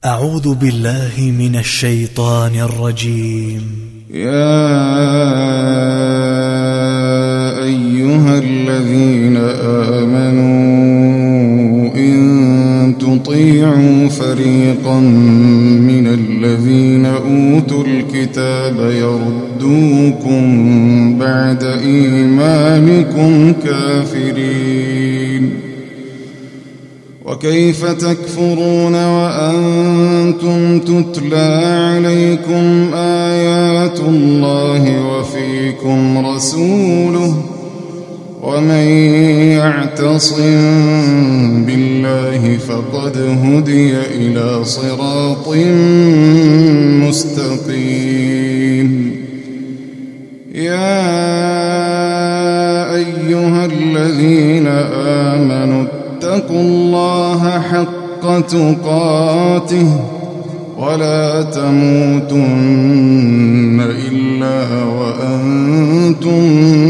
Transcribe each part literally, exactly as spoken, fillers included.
أعوذ بالله من الشيطان الرجيم. يا أيها الذين آمنوا إن تطيعوا فريقا من الذين أوتوا الكتاب يردوكم بعد إيمانكم كافرين. وكيف تكفرون وأنتم تتلى عليكم آيات الله وفيكم رسوله ومن يعتصم بالله فقد هدي إلى صراط مستقيم. يا أيها الذين آمنوا اتقوا الله حق تقاته ولا تموتن إلا وأنتم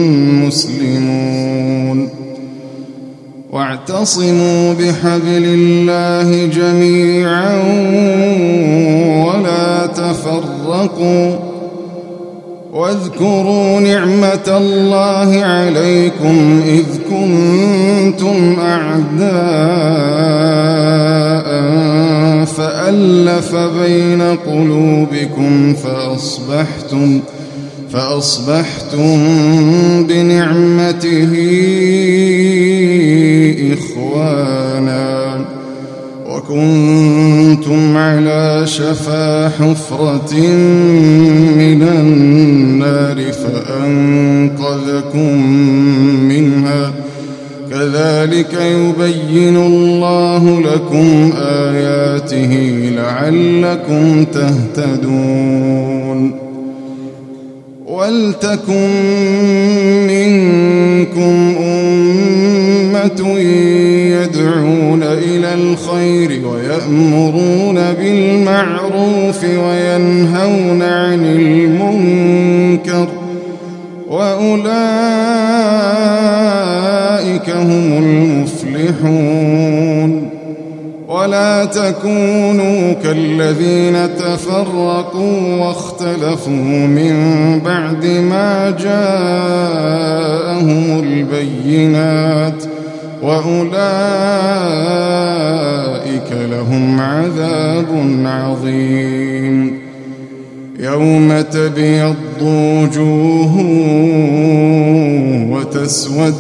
مسلمون. واعتصموا بحبل الله جميعا ولا تفرقوا واذكروا نعمة الله عليكم إذ كنتم أعداء فألف بين قلوبكم فأصبحتم فأصبحتم بنعمته إخوانا وكنتم على شفا حفرة من النار فأنقذكم منها كذلك يبين الله لكم آياته لعلكم تهتدون. ولتكن منكم أمة يدعون إلى الخير ويأمرون بالمعروف وينهون عن المنكر وأولئك هم المفلحون. ولا تكونوا كالذين تفرقوا واختلفوا من بعد ما جاءهم البينات وأولئك لهم عذاب عظيم. يوم تبيض وجوه وتسود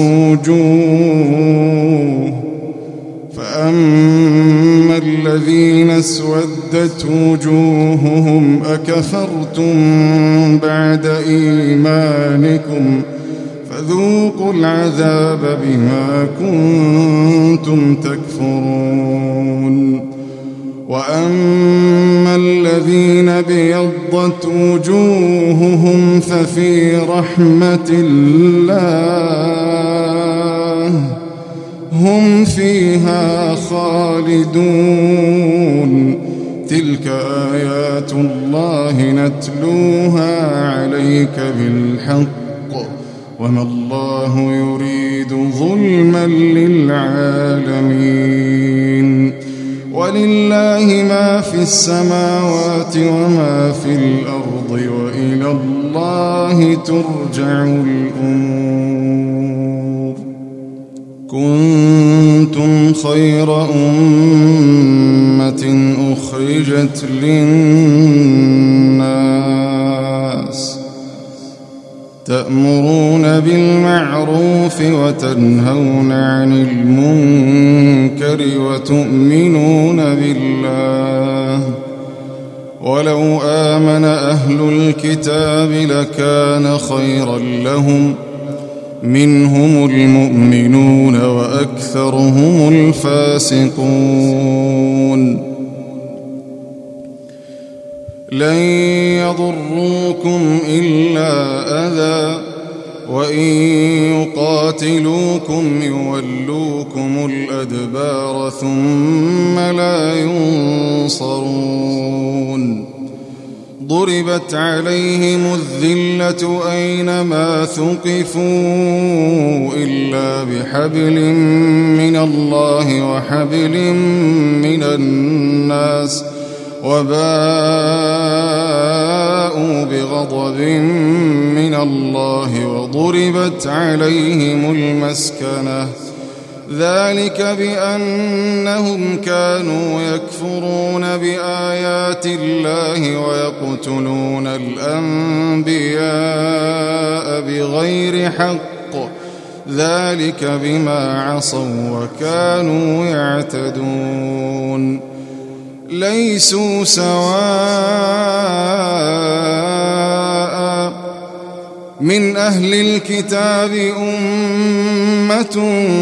وجوه فأما الذين اسودت وجوههم أكفرتم بعد إيمانكم فذوقوا العذاب بما كنتم تكفرون. وأما الذين بيضت وجوههم ففي رحمة الله هم فيها خالدون. تلك آيات الله نتلوها عليك بالحق وما الله يريد ظلما للعالمين. ولله ما في السماوات وما في الأرض وإلى الله ترجع الأمور. كنتم خير أمة أخرجت للناس تأمرون بالمعروف وتنهون عن المنكر وتؤمنون بالله. ولو آمن أهل الكتاب لكان خيرا لهم منهم المؤمنون وأكثرهم الفاسقون. لن يضروكم إلا أذى وإن يقاتلوكم يولوكم الأدبار ثم لا ينصرون. ضربت عليهم الذلة أينما ثقفوا إلا بحبل من الله وحبل من الناس وباءوا بغضب من الله وضربت عليهم المسكنة ذلك بأنهم كانوا يكفرون بآيات الله ويقتلون الأنبياء بغير حق ذلك بما عصوا وكانوا يعتدون ليسوا سواء من أهل الكتاب أمة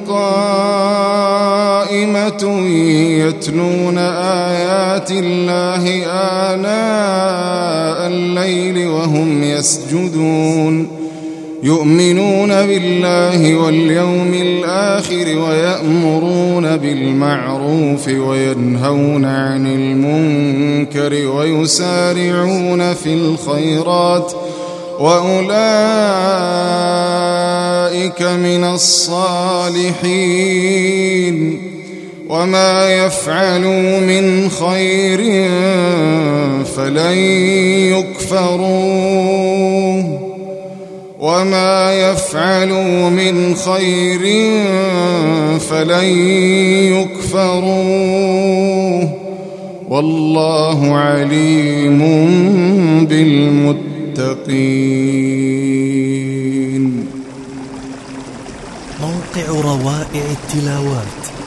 قائمة يتلون آيات الله آناء الليل وهم يسجدون يؤمنون بالله واليوم الآخر ويأمرون بالمعروف وينهون عن المنكر ويسارعون في الخيرات وأولئك من الصالحين وما يفعلوا من خير فلن يكفروه وما يفعلوا من خير فلن يكفروه والله عليم بالمتقين. موقع روائع التلاوات